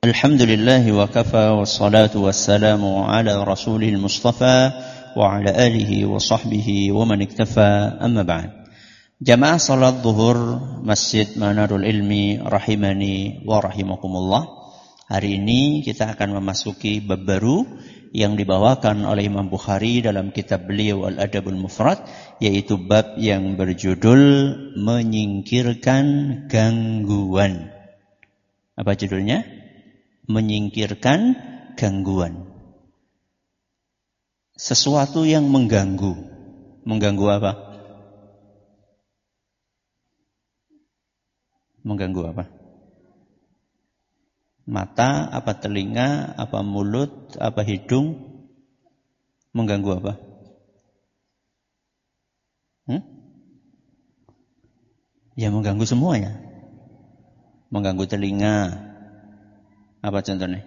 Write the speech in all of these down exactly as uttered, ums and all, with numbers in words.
Alhamdulillah wa kafa wassalatu wassalamu ala rasulil mustafa wa ala alihi wa sahbihi wa man iktafa amma ba'd. Jamaah salat zuhur Masjid Manarul Ilmi rahimani wa rahimakumullah. Hari ini kita akan memasuki bab baru yang dibawakan oleh Imam Bukhari dalam kitab beliau Al-Adabul Mufrad, yaitu bab yang berjudul menyingkirkan gangguan. Apa judulnya? Menyingkirkan gangguan. Sesuatu yang mengganggu. Mengganggu apa? Mengganggu apa? Mata, apa telinga, apa mulut, apa hidung? Mengganggu apa? Hmm? Ya mengganggu semuanya. Mengganggu telinga. Apa contohnya?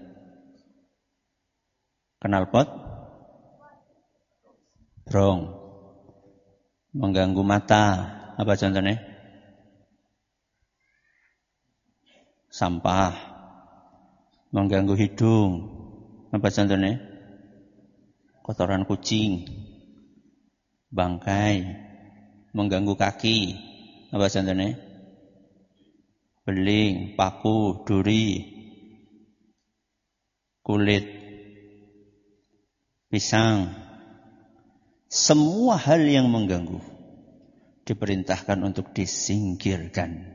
Knalpot? Brong. Mengganggu mata. Apa contohnya? Sampah. Mengganggu hidung. Apa contohnya? Kotoran kucing. Bangkai. Mengganggu kaki. Apa contohnya? Beling, paku, duri, kulit, pisang. Semua hal yang mengganggu diperintahkan untuk disingkirkan.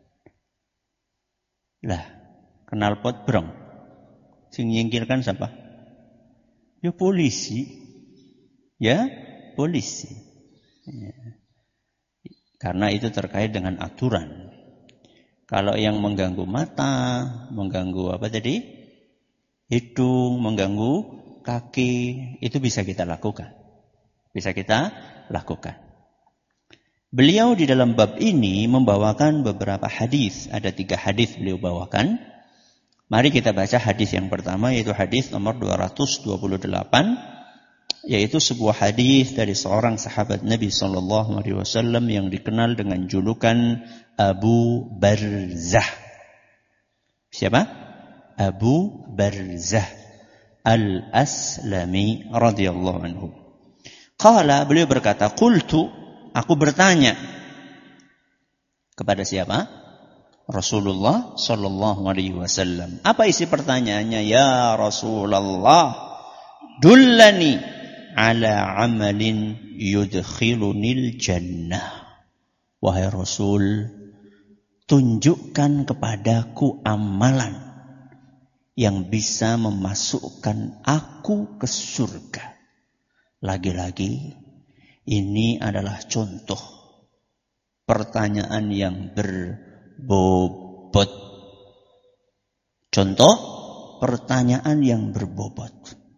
Lah, knalpot brong. Sing nyingkirkan siapa? Ya polisi. Ya, polisi. Ya. Karena itu terkait dengan aturan. Kalau yang mengganggu mata, mengganggu apa tadi? Hidung, mengganggu kaki, itu bisa kita lakukan. Bisa kita lakukan. Beliau di dalam bab ini membawakan beberapa hadis. Ada tiga hadis beliau bawakan. Mari kita baca hadis yang pertama, yaitu hadis nomor dua ratus dua puluh delapan, yaitu sebuah hadis dari seorang sahabat Nabi Sallallahu Alaihi Wasallam yang dikenal dengan julukan Abu Barzah. Siapa? Abu Barzah Al-Aslami radhiyallahu anhu. Qala, beliau berkata, qultu, aku bertanya kepada siapa? Rasulullah sallallahu alaihi wasallam. Apa isi pertanyaannya? Ya Rasulullah, dullani ala amalin yudkhilunil jannah. Wahai Rasul, tunjukkan kepadaku amalan yang bisa memasukkan aku ke surga. Lagi-lagi, ini adalah contoh pertanyaan yang berbobot. Contoh pertanyaan yang berbobot.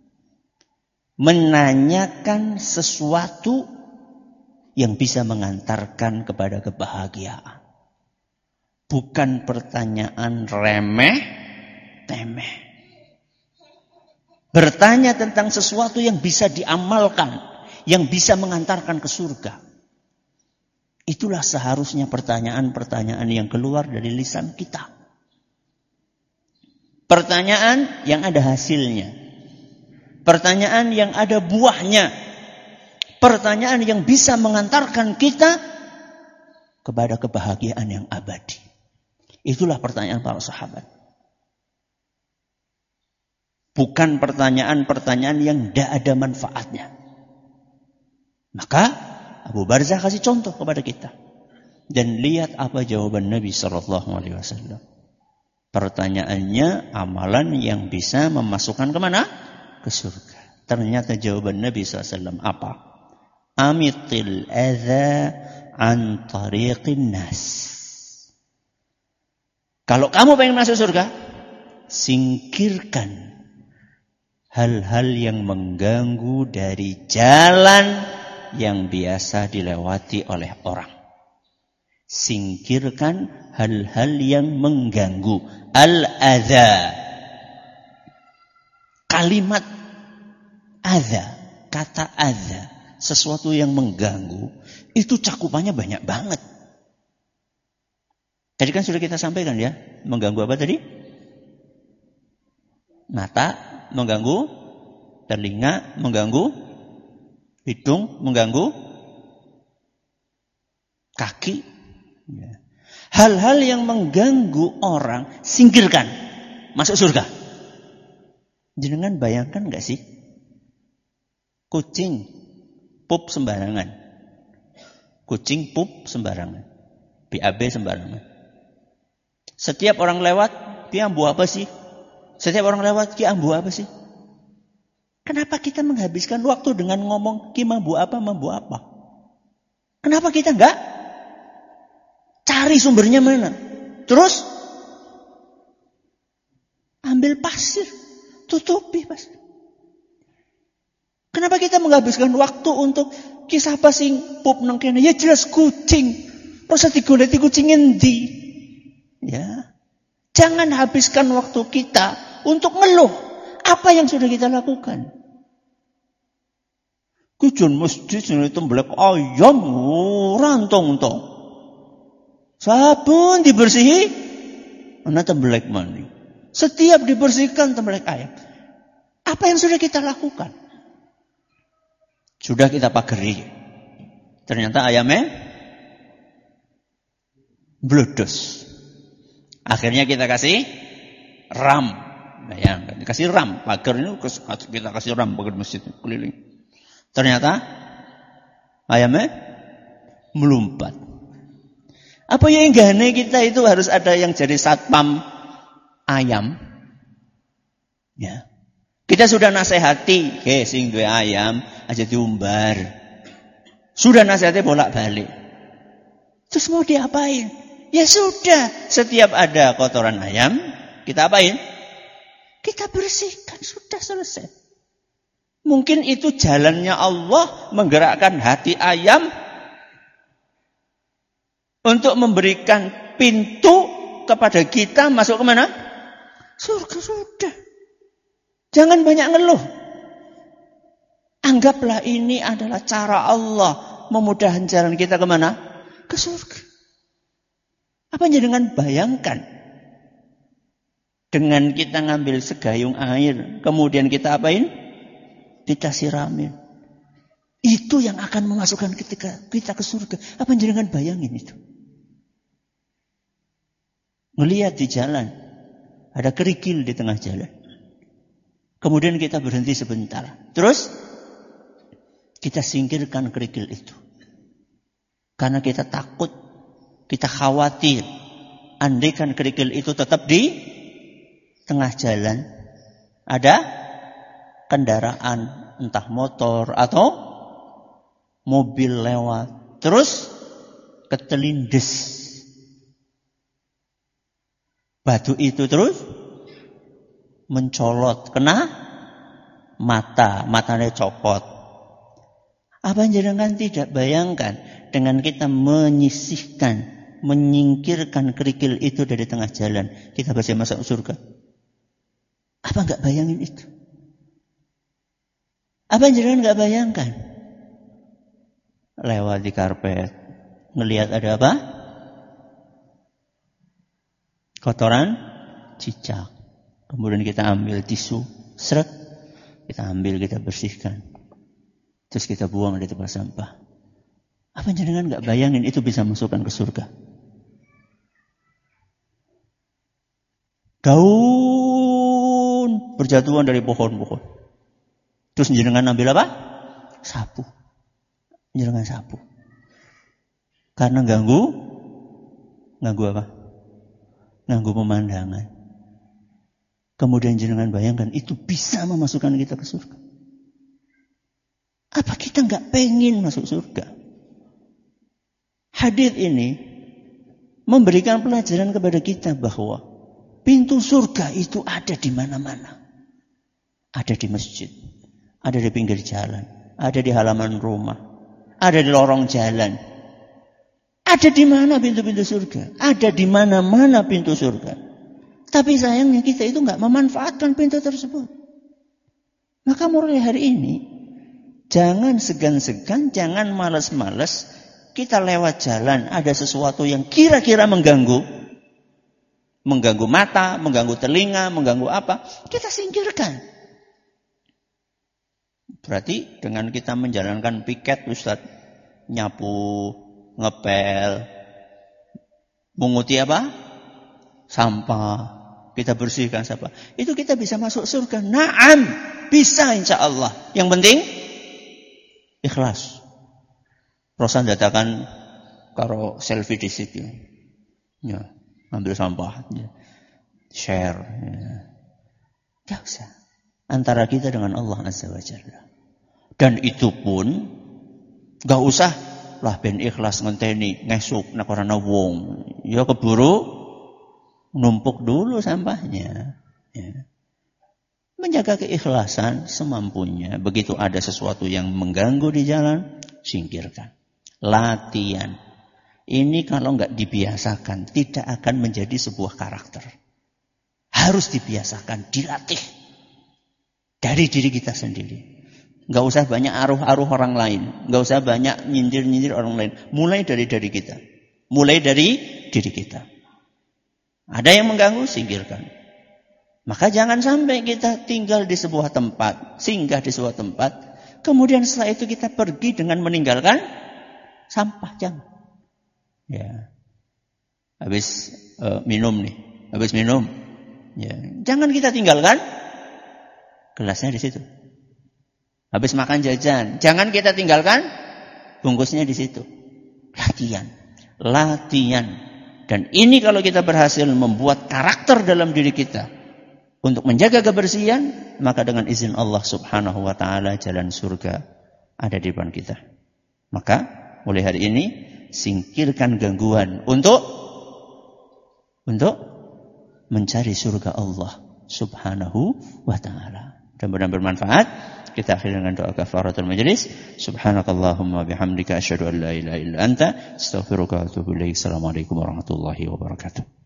Menanyakan sesuatu yang bisa mengantarkan kepada kebahagiaan. Bukan pertanyaan remeh, temeh. Bertanya tentang sesuatu yang bisa diamalkan, yang bisa mengantarkan ke surga. Itulah seharusnya pertanyaan-pertanyaan yang keluar dari lisan kita. Pertanyaan yang ada hasilnya. Pertanyaan yang ada buahnya. Pertanyaan yang bisa mengantarkan kita kepada kebahagiaan yang abadi. Itulah pertanyaan para sahabat. Bukan pertanyaan-pertanyaan yang tidak ada manfaatnya. Maka Abu Barzah kasih contoh kepada kita. Dan lihat apa jawaban Nabi shallallahu alaihi wasallam. Pertanyaannya amalan yang bisa memasukkan kemana? Ke surga. Ternyata jawaban Nabi shallallahu alaihi wasallam apa? Amitil adha an tariqin nas. Kalau kamu pengen masuk surga, singkirkan hal-hal yang mengganggu dari jalan yang biasa dilewati oleh orang. Singkirkan hal-hal yang mengganggu. Al-adha. Kalimat adha, kata adha, sesuatu yang mengganggu, itu cakupannya banyak banget. Tadi kan sudah kita sampaikan ya, mengganggu apa tadi? Mata mengganggu, telinga mengganggu, hidung mengganggu, kaki. Hal-hal yang mengganggu orang singkirkan, masuk surga. Jenengan bayangkan enggak sih? Kucing pup sembarangan. Kucing pup sembarangan. B A B sembarangan. Setiap orang lewat, dia ambu apa sih? Setiap orang lewat, dia ambu apa sih? Kenapa kita menghabiskan waktu dengan ngomong ki mambu apa, mambu apa? Kenapa kita enggak cari sumbernya mana? Terus ambil pasir, tutupi pasir. Kenapa kita menghabiskan waktu untuk kisah apa sing pup nang kene? Ya jelas kucing. Rasa digoleki kucing endi? Ya. Jangan habiskan waktu kita untuk ngeluh apa yang sudah kita lakukan. Kujon masjid sing temblek ayam ora entong-entong. Sabun dibersihi, ana temblek maning. Setiap dibersihkan temblek ayam. Apa yang sudah kita lakukan? Sudah kita pagari. Ternyata ayamnya bledos. Akhirnya kita kasih ram. Bayangkan, dikasih ram. Pagar ini kita kasih ram pagar masjid keliling. Ternyata ayamnya melompat. Apa yang enggane kita itu harus ada yang jadi satpam ayam? Ya. Kita sudah nasihati, "He sing duwe ayam aja diumbar." Sudah nasihati bolak-balik. Terus mau diapain? Ya sudah, setiap ada kotoran ayam, kita apain? Kita bersihkan, sudah selesai. Mungkin itu jalannya Allah menggerakkan hati ayam untuk memberikan pintu kepada kita masuk ke mana? Surga, sudah. Jangan banyak ngeluh. Anggaplah ini adalah cara Allah memudahkan jalan kita ke mana? Ke surga. Apa jangan bayangkan dengan kita ngambil segayung air, kemudian kita apain? Kita siramin. Itu yang akan memasukkan kita, kita ke surga. Apa jangan bayangin itu? Melihat di jalan, ada kerikil di tengah jalan. Kemudian kita berhenti sebentar. Terus kita singkirkan kerikil itu. Karena kita takut, kita khawatir. Andaikan kerikil itu tetap di tengah jalan, ada kendaraan, entah motor atau mobil lewat. Terus ketelindes. Batu itu terus mencolot, kena mata, matanya copot. Apa jenengan tidak bayangkan dengan kita menyisihkan, menyingkirkan kerikil itu dari tengah jalan, kita bisa masuk surga? Apa enggak bayangin itu? Apa jenengan enggak bayangkan? Lewat di karpet, ngelihat ada apa? Kotoran, cicak. Kemudian kita ambil tisu, seret, kita ambil, kita bersihkan. Terus kita buang di tempat sampah. Apa jenengan enggak bayangin itu bisa masukkan ke surga? Daun berjatuhan dari pohon-pohon. Terus jenengan ambil apa? Sapu. Jenengan sapu. Karena ganggu, ganggu apa? Ganggu pemandangan. Kemudian jenengan bayangkan itu bisa memasukkan kita ke surga. Apa kita enggak pengen masuk surga? Hadis ini memberikan pelajaran kepada kita bahwa pintu surga itu ada di mana-mana. Ada di masjid, ada di pinggir jalan, ada di halaman rumah, ada di lorong jalan. Ada di mana pintu-pintu surga? Ada di mana-mana pintu surga. Tapi sayangnya kita itu enggak memanfaatkan pintu tersebut. Maka mulai hari ini, jangan segan-segan, jangan malas-malas. Kita lewat jalan, ada sesuatu yang kira-kira mengganggu. mengganggu mata, mengganggu telinga, mengganggu apa, kita singkirkan. Berarti dengan kita menjalankan piket, Ustaz, nyapu, ngepel, menguti apa? Sampah, kita bersihkan sampah. Itu kita bisa masuk surga. Naam, bisa insya Allah. Yang penting ikhlas. Rosan datakan karo selfie di situ. Ya, ambil sampah, ya. Share. Ya. Gak usah. Antara kita dengan Allah Azza wa Jalla. Dan itu pun gak usah lah ben ikhlas ngenteni ngesuk nek ora ana wong. Ya keburu numpuk dulu sampahnya. Ya. Menjaga keikhlasan semampunya. Begitu ada sesuatu yang mengganggu di jalan, singkirkan. Latihan. Ini kalau nggak dibiasakan, tidak akan menjadi sebuah karakter. Harus dibiasakan, dilatih. Dari diri kita sendiri. Nggak usah banyak aruh-aruh orang lain. Nggak usah banyak nyindir-nyindir orang lain. Mulai dari diri kita. Mulai dari diri kita. Ada yang mengganggu, singkirkan. Maka jangan sampai kita tinggal di sebuah tempat, singgah di sebuah tempat, kemudian setelah itu kita pergi dengan meninggalkan sampah. Jangan. Ya. Habis uh, minum nih, habis minum. Ya. Jangan kita tinggalkan gelasnya di situ. Habis makan jajan, jangan kita tinggalkan bungkusnya di situ. Latihan, latihan. Dan ini kalau kita berhasil membuat karakter dalam diri kita untuk menjaga kebersihan, maka dengan izin Allah Subhanahu wa taala jalan surga ada di depan kita. Maka mulai hari ini singkirkan gangguan untuk untuk mencari surga Allah Subhanahu wa taala. Mudah-mudahan bermanfaat. Kita akhiri dengan doa kafaratul majlis. Subhanakallahumma bihamdika asyhadu an la ilaha illa anta astaghfiruka wa atubu ilaik. Assalamualaikum warahmatullahi wabarakatuh.